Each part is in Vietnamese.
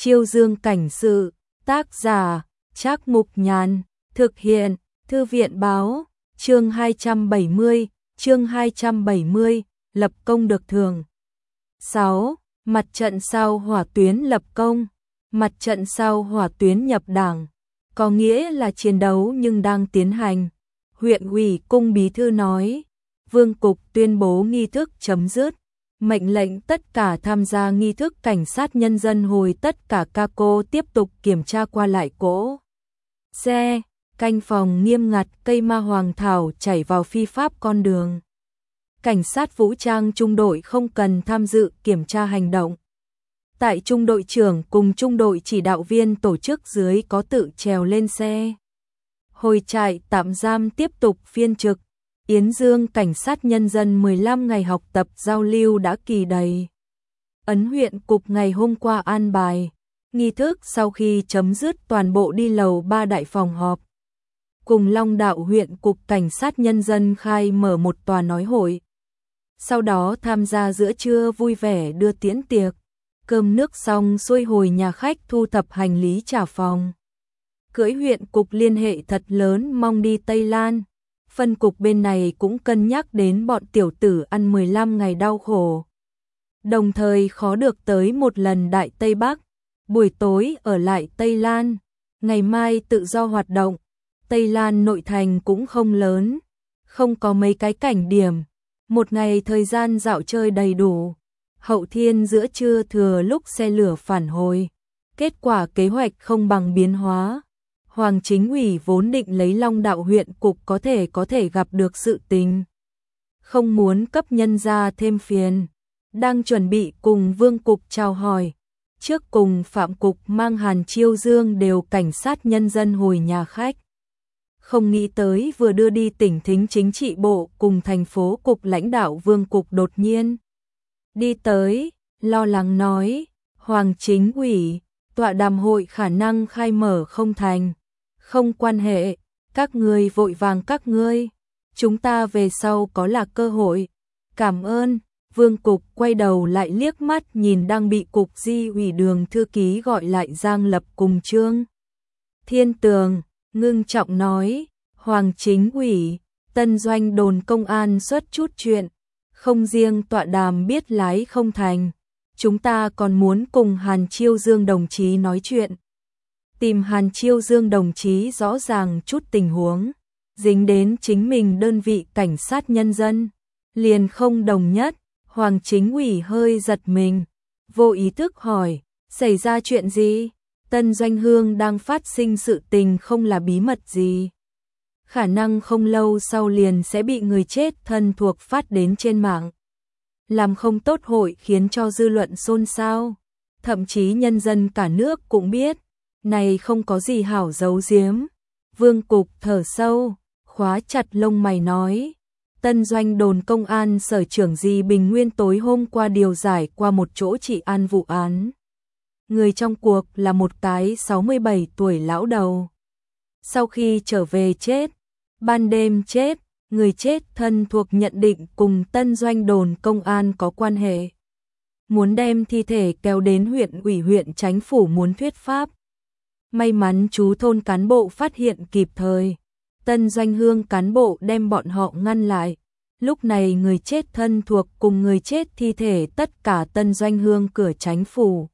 Chiêu Dương cảnh sự, tác giả, Trác Mục Nhàn, thực hiện, Thư viện báo, chương 270, lập công được thưởng. 6. Mặt trận sau hỏa tuyến lập công. Mặt trận sau hỏa tuyến nhập đảng, có nghĩa là chiến đấu nhưng đang tiến hành. Huyện ủy Cung bí thư nói, Vương cục tuyên bố nghi thức chấm dứt, mệnh lệnh tất cả tham gia nghi thức cảnh sát nhân dân hồi tất cả các cô tiếp tục kiểm tra qua lại cỗ xe, canh phòng nghiêm ngặt, cây ma hoàng thảo chảy vào phi pháp con đường. Cảnh sát vũ trang trung đội không cần tham dự kiểm tra hành động. Tại trung đội trưởng cùng trung đội chỉ đạo viên tổ chức dưới có tự trèo lên xe. Hồi trại tạm giam tiếp tục phiên trực. Yến Dương cảnh sát nhân dân 15 ngày học tập giao lưu đã kỳ đầy. Ấn huyện cục ngày hôm qua an bài. Nghi thức sau khi chấm dứt toàn bộ đi lầu 3 đại phòng họp. Cùng Long Đạo huyện cục cảnh sát nhân dân khai mở một tòa nói hội. Sau đó tham gia giữa trưa vui vẻ đưa tiễn tiệc. Cơm nước xong xuôi hồi nhà khách thu thập hành lý trả phòng. Cưỡi huyện cục liên hệ thật lớn mong đi Tây Lan. Phân cục bên này cũng cân nhắc đến bọn tiểu tử ăn 15 ngày đau khổ. Đồng thời khó được tới một lần Đại Tây Bắc. Buổi tối ở lại Tây Lan. Ngày mai tự do hoạt động. Tây Lan nội thành cũng không lớn. Không có mấy cái cảnh điểm. Một ngày thời gian dạo chơi đầy đủ. Hậu thiên giữa trưa thừa lúc xe lửa phản hồi. Kết quả kế hoạch không bằng biến hóa. Hoàng chính ủy vốn định lấy Long Đạo huyện cục có thể gặp được sự tình. Không muốn cấp nhân ra thêm phiền. Đang chuẩn bị cùng Vương cục chào hỏi. Trước cùng Phạm cục mang Hàn Chiêu Dương đều cảnh sát nhân dân hồi nhà khách. Không nghĩ tới vừa đưa đi tỉnh thính chính trị bộ cùng thành phố cục lãnh đạo Vương cục đột nhiên đi tới, lo lắng nói, Hoàng chính ủy, tọa đàm hội khả năng khai mở không thành. Không quan hệ, các ngươi vội vàng các ngươi, chúng ta về sau có là cơ hội. Cảm ơn. Vương cục quay đầu lại liếc mắt nhìn đang bị cục di ủy Đường thư ký gọi lại Giang Lập cùng Trương Thiên Tường, ngưng trọng nói, Hoàng chính ủy, Tân Doanh đồn công an xuất chút chuyện, không riêng tọa đàm biết lái không thành, chúng ta còn muốn cùng Hàn Chiêu Dương đồng chí nói chuyện. Tìm Hàn Chiêu Dương đồng chí rõ ràng chút tình huống, dính đến chính mình đơn vị cảnh sát nhân dân, liền không đồng nhất. Hoàng chính ủy hơi giật mình, vô ý thức hỏi, xảy ra chuyện gì? Tân Doanh Hương đang phát sinh sự tình không là bí mật gì. Khả năng không lâu sau liền sẽ bị người chết thân thuộc phát đến trên mạng. Làm không tốt hội khiến cho dư luận xôn xao. Thậm chí nhân dân cả nước cũng biết, này không có gì hảo giấu giếm. Vương cục thở sâu, khóa chặt lông mày nói. Tân Doanh đồn công an sở trưởng Di Bình Nguyên tối hôm qua điều giải qua một chỗ trị an vụ án. Người trong cuộc là một cái 67 tuổi lão đầu. Sau khi trở về chết, ban đêm chết, người chết thân thuộc nhận định cùng Tân Doanh đồn công an có quan hệ. Muốn đem thi thể kéo đến huyện ủy huyện Chánh phủ muốn thuyết pháp. May mắn chú thôn cán bộ phát hiện kịp thời. Tân Doanh Hương cán bộ đem bọn họ ngăn lại. Lúc này người chết thân thuộc cùng người chết thi thể tất cả Tân Doanh Hương cửa Chánh phủ.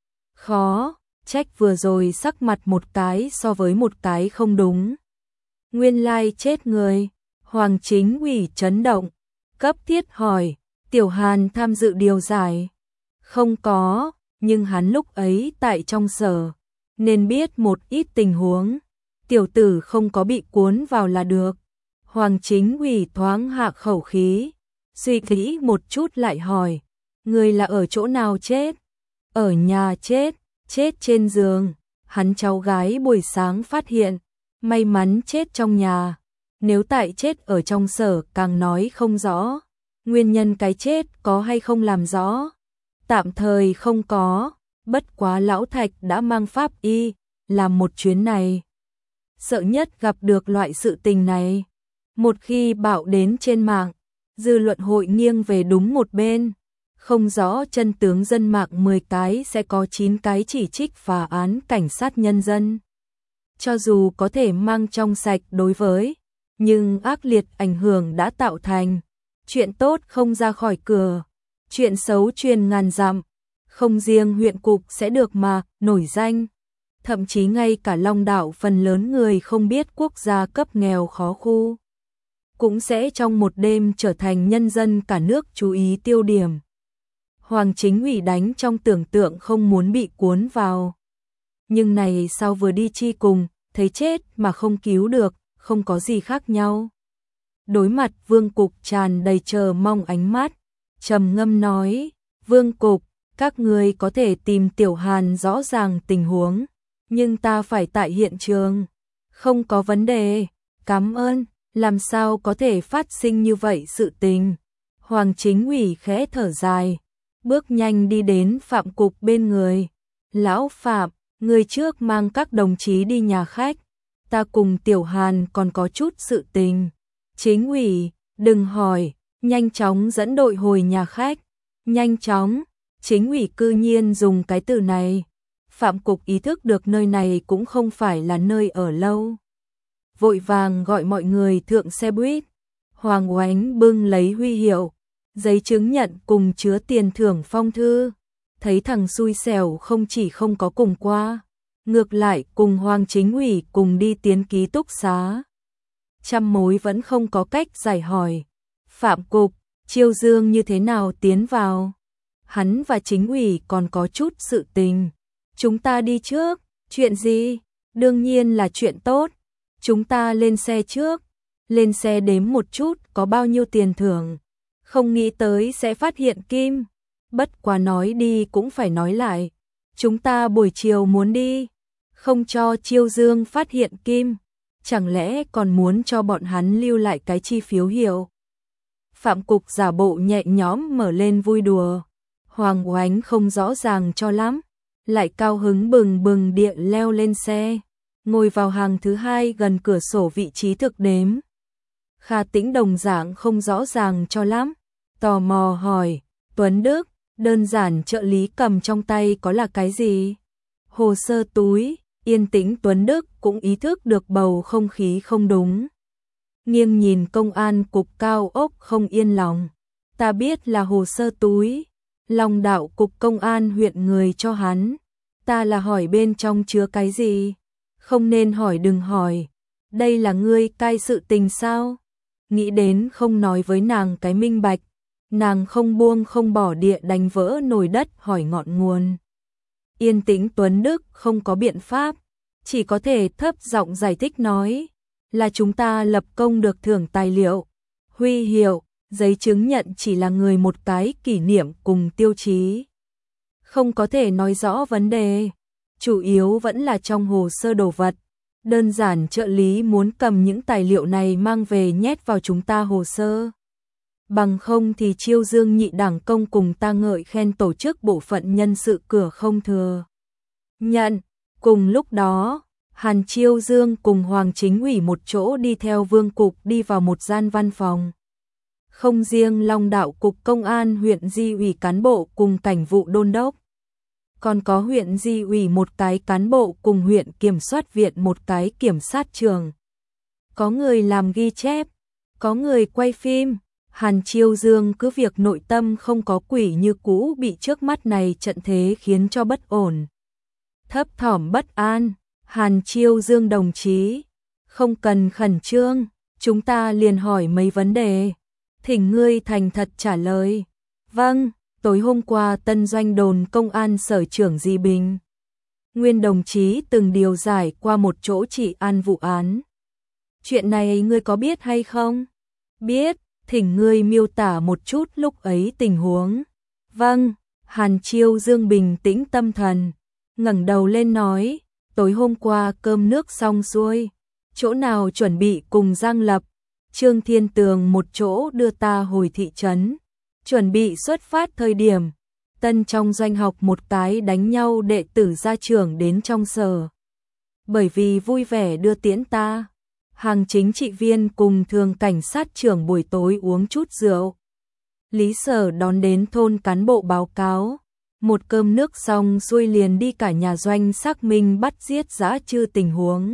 Khó, trách vừa rồi sắc mặt một cái so với một cái không đúng. Nguyên lai chết người. Hoàng chính ủy chấn động, cấp thiết hỏi, Tiểu Hàn tham dự điều giải. Không có, nhưng hắn lúc ấy tại trong sở, nên biết một ít tình huống. Tiểu tử không có bị cuốn vào là được. Hoàng chính ủy thoáng hạ khẩu khí, suy nghĩ một chút lại hỏi, người là ở chỗ nào chết? Ở nhà chết, chết trên giường. Hắn cháu gái buổi sáng phát hiện, may mắn chết trong nhà. Nếu tại chết ở trong sở càng nói không rõ. Nguyên nhân cái chết có hay không làm rõ. Tạm thời không có, bất quá lão Thạch đã mang pháp y, làm một chuyến này. Sợ nhất gặp được loại sự tình này. Một khi bạo đến trên mạng, dư luận hội nghiêng về đúng một bên. Không rõ chân tướng dân mạng 10 cái sẽ có 9 cái chỉ trích phá án cảnh sát nhân dân. Cho dù có thể mang trong sạch đối với, nhưng ác liệt ảnh hưởng đã tạo thành. Chuyện tốt không ra khỏi cửa, chuyện xấu truyền ngàn dặm. Không riêng huyện cục sẽ được mà nổi danh. Thậm chí ngay cả Long Đạo phần lớn người không biết quốc gia cấp nghèo khó khu cũng sẽ trong một đêm trở thành nhân dân cả nước chú ý tiêu điểm. Hoàng Chính Ủy đánh trong tưởng tượng không muốn bị cuốn vào. Nhưng này sao vừa đi chi cùng, thấy chết mà không cứu được, không có gì khác nhau. Đối mặt Vương Cục tràn đầy chờ mong ánh mắt, trầm ngâm nói, Vương Cục, các người có thể tìm Tiểu Hàn rõ ràng tình huống, nhưng ta phải tại hiện trường. Không có vấn đề, cảm ơn, làm sao có thể phát sinh như vậy sự tình. Hoàng Chính Ủy khẽ thở dài, bước nhanh đi đến Phạm Cục bên người. Lão Phạm, người trước mang các đồng chí đi nhà khách, ta cùng Tiểu Hàn còn có chút sự tình. Chính Ủy, đừng hỏi, nhanh chóng dẫn đội hồi nhà khách. Nhanh chóng, Chính Ủy cư nhiên dùng cái từ này. Phạm Cục ý thức được nơi này cũng không phải là nơi ở lâu. Vội vàng gọi mọi người thượng xe buýt. Hoàng Oánh bưng lấy huy hiệu, giấy chứng nhận cùng chứa tiền thưởng phong thư. Thấy thằng xui xẻo không chỉ không có cùng qua, ngược lại cùng Hoàng Chính Ủy cùng đi tiến ký túc xá. Trăm mối vẫn không có cách giải hỏi. Phạm Cục, Chiêu Dương như thế nào tiến vào? Hắn và Chính Ủy còn có chút sự tình. Chúng ta đi trước. Chuyện gì? Đương nhiên là chuyện tốt. Chúng ta lên xe trước. Lên xe đếm một chút có bao nhiêu tiền thưởng. Không nghĩ tới sẽ phát hiện kim. Bất quá nói đi cũng phải nói lại. Chúng ta buổi chiều muốn đi. Không cho Chiêu Dương phát hiện kim. Chẳng lẽ còn muốn cho bọn hắn lưu lại cái chi phiếu hiệu. Phạm Cục giả bộ nhẹ nhõm mở lên vui đùa. Hoàng Oánh không rõ ràng cho lắm. Lại cao hứng bừng bừng địa leo lên xe. Ngồi vào hàng thứ hai gần cửa sổ vị trí thực đếm. Kha Tĩnh đồng dạng không rõ ràng cho lắm. Tò mò hỏi, Tuấn Đức, đơn giản trợ lý cầm trong tay có là cái gì? Hồ sơ túi. Yên tĩnh Tuấn Đức cũng ý thức được bầu không khí không đúng. Nghiêng nhìn công an cục cao ốc không yên lòng. Ta biết là hồ sơ túi. Long Đạo cục công an huyện người cho hắn. Ta là hỏi bên trong chứa cái gì? Không nên hỏi đừng hỏi. Đây là ngươi cai sự tình sao? Nghĩ đến không nói với nàng cái minh bạch. Nàng không buông không bỏ địa đánh vỡ nồi đất hỏi ngọn nguồn. Yên tĩnh Tuấn Đức không có biện pháp. Chỉ có thể thấp giọng giải thích nói. Là chúng ta lập công được thưởng tài liệu. Huy hiệu, giấy chứng nhận chỉ là người một cái kỷ niệm cùng tiêu chí. Không có thể nói rõ vấn đề. Chủ yếu vẫn là trong hồ sơ đồ vật. Đơn giản trợ lý muốn cầm những tài liệu này mang về nhét vào chúng ta hồ sơ. Bằng không thì Chiêu Dương nhị đảng công cùng ta ngợi khen tổ chức bộ phận nhân sự cửa không thừa nhận. Cùng lúc đó, Hàn Chiêu Dương cùng Hoàng Chính Ủy một chỗ đi theo Vương Cục đi vào một gian văn phòng. Không riêng Long Đạo cục công an huyện Di ủy cán bộ cùng cảnh vụ đôn đốc. Còn có huyện Di ủy một cái cán bộ cùng huyện kiểm soát viện một cái kiểm sát trường. Có người làm ghi chép, có người quay phim. Hàn Chiêu Dương cứ việc nội tâm không có quỷ như cũ bị trước mắt này trận thế khiến cho bất ổn. Thấp thỏm bất an, Hàn Chiêu Dương đồng chí, không cần khẩn trương, chúng ta liền hỏi mấy vấn đề. Thỉnh ngươi thành thật trả lời. Vâng, tối hôm qua Tân Doanh đồn công an sở trưởng Di Bình. Nguyên đồng chí từng điều giải qua một chỗ trị an vụ án. Chuyện này ngươi có biết hay không? Biết, thỉnh ngươi miêu tả một chút lúc ấy tình huống. Vâng, Hàn Chiêu Dương bình tĩnh tâm thần, ngẩng đầu lên nói, tối hôm qua cơm nước xong xuôi, chỗ nào chuẩn bị cùng Giang Lập, Trương Thiên Tường một chỗ đưa ta hồi thị trấn, chuẩn bị xuất phát thời điểm, Tân trong doanh học một cái đánh nhau đệ tử gia trưởng đến trong sở. Bởi vì vui vẻ đưa tiễn ta, hàng chính trị viên cùng thường cảnh sát trưởng buổi tối uống chút rượu. Lý Sở đón đến thôn cán bộ báo cáo. Một cơm nước xong xuôi liền đi cả nhà doanh xác minh bắt giết dã trư tình huống.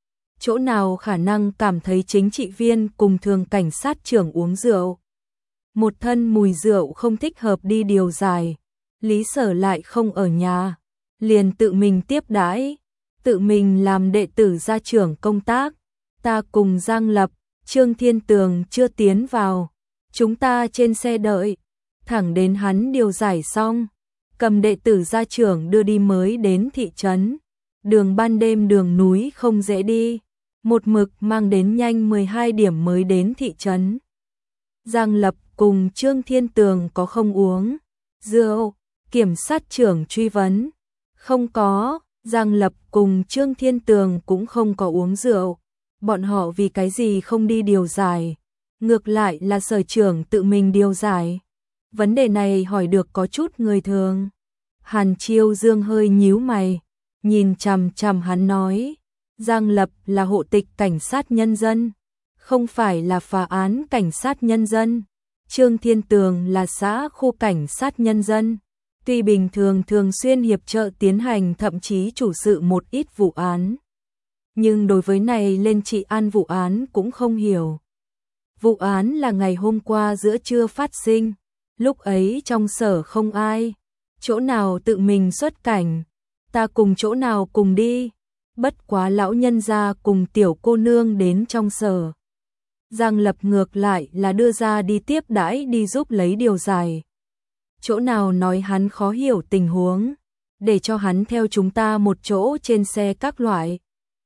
Chỗ nào khả năng cảm thấy chính trị viên cùng thường cảnh sát trưởng uống rượu. Một thân mùi rượu không thích hợp đi điều giải. Lý Sở lại không ở nhà. Liền tự mình tiếp đãi. Tự mình làm đệ tử gia trưởng công tác. Ta cùng Giang Lập, Trương Thiên Tường chưa tiến vào. Chúng ta trên xe đợi. Thẳng đến hắn điều giải xong. Cầm đệ tử gia trưởng đưa đi mới đến thị trấn. Đường ban đêm đường núi không dễ đi. Một mực mang đến nhanh 12 điểm mới đến thị trấn. Giang Lập cùng Trương Thiên Tường có không uống rượu? Kiểm sát trưởng truy vấn. Không có. Giang Lập cùng Trương Thiên Tường cũng không có uống rượu. Bọn họ vì cái gì không đi điều giải? Ngược lại là Sở trưởng tự mình điều giải. Vấn đề này hỏi được có chút người thường. Hàn Chiêu Dương hơi nhíu mày, nhìn chằm chằm hắn nói, Giang Lập là hộ tịch cảnh sát nhân dân, không phải là phá án cảnh sát nhân dân. Trương Thiên Tường là xã khu cảnh sát nhân dân, tuy bình thường thường xuyên hiệp trợ tiến hành thậm chí chủ sự một ít vụ án. Nhưng đối với này lên trị an vụ án cũng không hiểu. Vụ án là ngày hôm qua giữa trưa phát sinh, lúc ấy trong sở không ai. Chỗ nào tự mình xuất cảnh, ta cùng chỗ nào cùng đi, bất quá lão nhân gia cùng tiểu cô nương đến trong sở. Giang Lập ngược lại là đưa ra đi tiếp đãi đi giúp lấy điều giải. Chỗ nào nói hắn khó hiểu tình huống, để cho hắn theo chúng ta một chỗ trên xe các loại.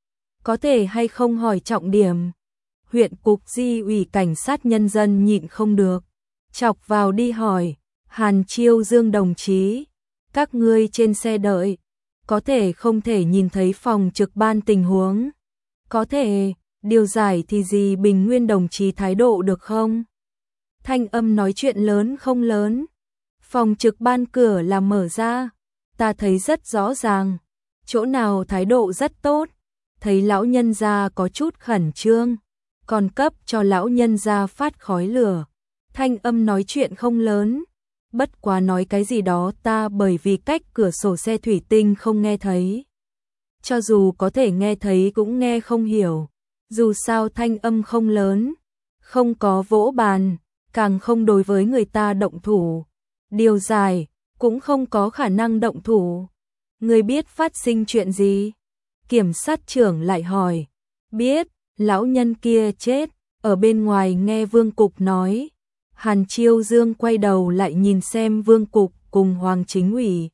Có thể hay không hỏi trọng điểm. Huyện cục Di ủy cảnh sát nhân dân nhịn không được, chọc vào đi hỏi. Hàn Chiêu Dương đồng chí, các ngươi trên xe đợi, có thể không thể nhìn thấy phòng trực ban tình huống? Có thể, điều giải thì gì Bình Nguyên đồng chí thái độ được không? Thanh âm nói chuyện lớn không lớn. Phòng trực ban cửa là mở ra, ta thấy rất rõ ràng. Chỗ nào thái độ rất tốt, thấy lão nhân gia có chút khẩn trương, còn cấp cho lão nhân gia phát khói lửa. Thanh âm nói chuyện không lớn, bất quá nói cái gì đó ta bởi vì cách cửa sổ xe thủy tinh không nghe thấy. Cho dù có thể nghe thấy cũng nghe không hiểu, dù sao thanh âm không lớn, không có vỗ bàn, càng không đối với người ta động thủ. Điều giải, cũng không có khả năng động thủ. Người biết phát sinh chuyện gì? Kiểm sát trưởng lại hỏi. Biết, lão nhân kia chết, ở bên ngoài nghe Vương Cục nói. Hàn Chiêu Dương quay đầu lại nhìn xem Vương Cục cùng Hoàng Chính ủy.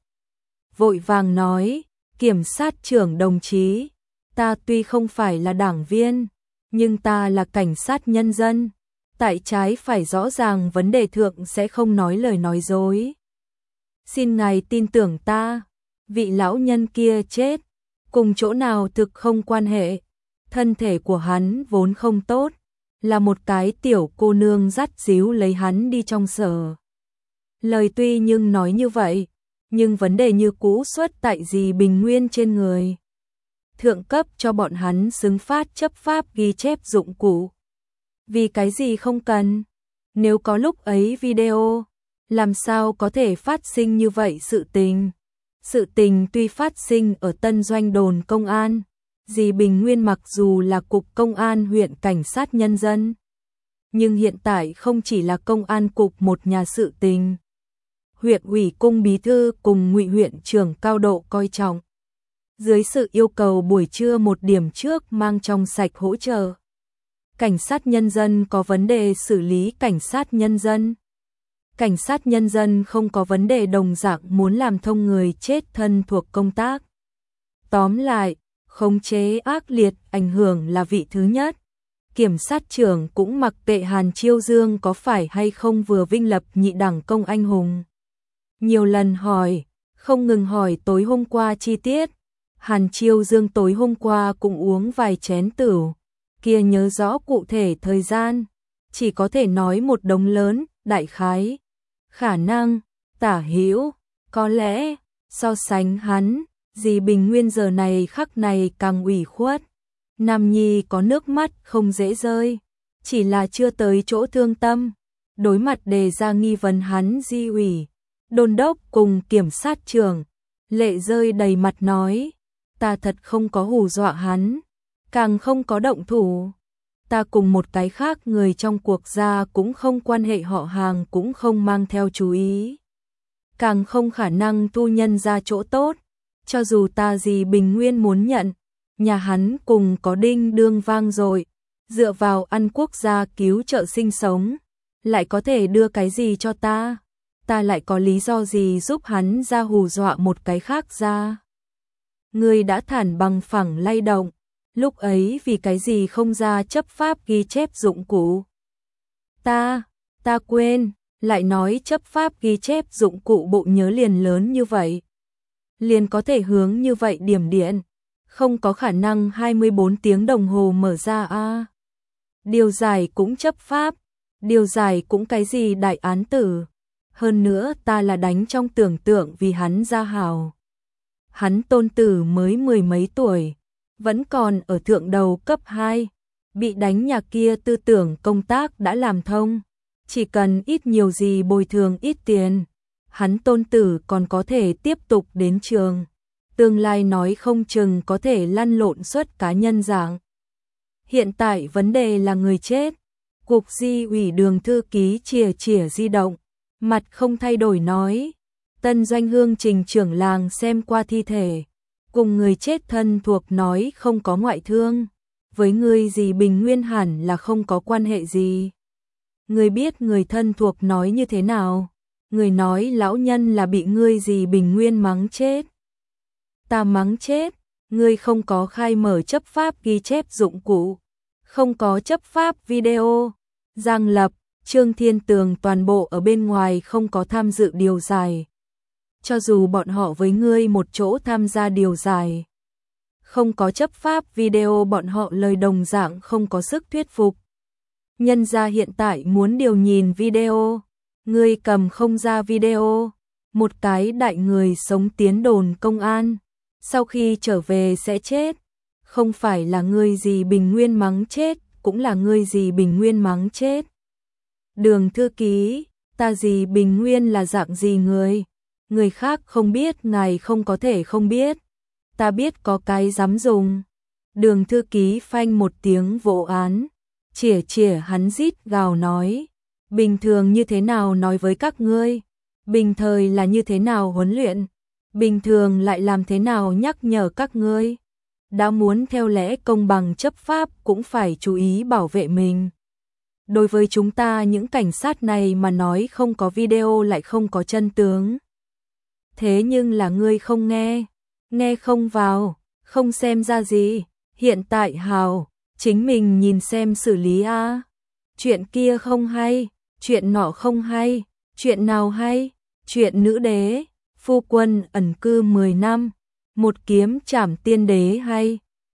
Vội vàng nói, kiểm sát trưởng đồng chí, ta tuy không phải là đảng viên, nhưng ta là cảnh sát nhân dân. Tại trái phải rõ ràng vấn đề thượng sẽ không nói lời nói dối. Xin ngài tin tưởng ta, vị lão nhân kia chết, cùng chỗ nào thực không quan hệ. Thân thể của hắn vốn không tốt, là một cái tiểu cô nương dắt díu lấy hắn đi trong sở. Lời tuy nhưng nói như vậy, nhưng vấn đề như cũ xuất tại gì Bình Nguyên trên người. Thượng cấp cho bọn hắn xứng phát chấp pháp ghi chép dụng cụ. Vì cái gì không cần? Nếu có lúc ấy video, làm sao có thể phát sinh như vậy sự tình? Sự tình tuy phát sinh ở Tân Doanh đồn công an, dì Bình Nguyên mặc dù là cục công an huyện cảnh sát nhân dân, nhưng hiện tại không chỉ là công an cục một nhà sự tình. Huyện ủy cung bí thư cùng Ngụy huyện trưởng cao độ coi trọng. Dưới sự yêu cầu buổi trưa 1 điểm trước mang trong sạch hỗ trợ. Cảnh sát nhân dân có vấn đề xử lý cảnh sát nhân dân. Cảnh sát nhân dân không có vấn đề đồng dạng muốn làm thông người chết thân thuộc công tác. Tóm lại, khống chế ác liệt ảnh hưởng là vị thứ nhất. Kiểm sát trưởng cũng mặc kệ Hàn Chiêu Dương có phải hay không vừa vinh lập nhị đẳng công anh hùng. Nhiều lần hỏi, không ngừng hỏi tối hôm qua chi tiết. Hàn Chiêu Dương tối hôm qua cũng uống vài chén tửu, kia nhớ rõ cụ thể thời gian, chỉ có thể nói một đống lớn, đại khái, khả năng, tả hữu, có lẽ, so sánh hắn, dì Bình Nguyên giờ này khắc này càng ủy khuất. Nam nhi có nước mắt không dễ rơi, chỉ là chưa tới chỗ thương tâm. đối mặt đề ra nghi vấn hắn Di ủy, đôn đốc cùng kiểm sát trưởng, lệ rơi đầy mặt nói, ta thật không có hù dọa hắn, càng không có động thủ. Ta cùng một cái khác người trong cuộc gia cũng không quan hệ họ hàng, cũng không mang theo chú ý, càng không khả năng thu nhân ra chỗ tốt. Cho dù ta Di Bình Nguyên muốn nhận, nhà hắn cùng có đinh đương vang dội, dựa vào ăn quốc gia cứu trợ sinh sống, lại có thể đưa cái gì cho ta? Ta lại có lý do gì giúp hắn ra hù dọa một cái khác ra? Ngươi đã thản bằng phẳng lay động, lúc ấy vì cái gì không ra chấp pháp ghi chép dụng cụ? Ta quên, lại nói chấp pháp ghi chép dụng cụ bộ nhớ liền lớn như vậy, liền có thể hướng như vậy điểm điện, không có khả năng 24 tiếng đồng hồ mở ra a. Điều giải cũng chấp pháp, điều giải cũng cái gì đại án tử. Hơn nữa ta là đánh trong tưởng tượng vì hắn ra hào. Hắn tôn tử mới 10 mấy tuổi, vẫn còn ở thượng đầu cấp 2, bị đánh nhà kia tư tưởng công tác đã làm thông, chỉ cần ít nhiều gì bồi thường ít tiền, hắn tôn tử còn có thể tiếp tục đến trường, tương lai nói không chừng có thể lăn lộn xuất cá nhân dạng. Hiện tại vấn đề là người chết. Cục Di ủy Đường thư ký chìa di động, mặt không thay đổi nói, Tân Doanh Hương trình trưởng làng xem qua thi thể, cùng người chết thân thuộc nói không có ngoại thương, với người Di Bình Nguyên hẳn là không có quan hệ gì. Người biết người thân thuộc nói như thế nào? Người nói lão nhân là bị ngươi Di Bình Nguyên mắng chết. Ta mắng chết, ngươi không có khai mở chấp pháp ghi chép dụng cụ, không có chấp pháp video. Giang Lập, Trương Thiên Tường toàn bộ ở bên ngoài không có tham dự điều giải. Cho dù bọn họ với ngươi một chỗ tham gia điều giải, không có chấp pháp video bọn họ lời đồng dạng không có sức thuyết phục. Nhân gia hiện tại muốn điều nhìn video, ngươi cầm không ra video, một cái đại người sống tiến đồn công an, sau khi trở về sẽ chết, không phải là ngươi Di Bình Nguyên mắng chết, cũng là ngươi Di Bình Nguyên mắng chết. Đường thư ký, ta Di Bình Nguyên là dạng gì người? Người khác không biết, ngài không có thể không biết. Ta biết có cái dám dùng. Đường thư ký phanh một tiếng vỗ án, chỉa hắn rít gào nói, bình thường như thế nào nói với các ngươi? Bình thời là như thế nào huấn luyện? Bình thường lại làm thế nào nhắc nhở các ngươi? Đã muốn theo lẽ công bằng chấp pháp cũng phải chú ý bảo vệ mình. Đối với chúng ta những cảnh sát này mà nói không có video lại không có chân tướng. Thế nhưng là ngươi không nghe không vào, không xem ra gì, hiện tại hào, chính mình nhìn xem xử lý a. Chuyện kia không hay, chuyện nọ không hay, chuyện nào hay, chuyện nữ đế, phu quân ẩn cư 10 năm, một kiếm trảm tiên đế hay.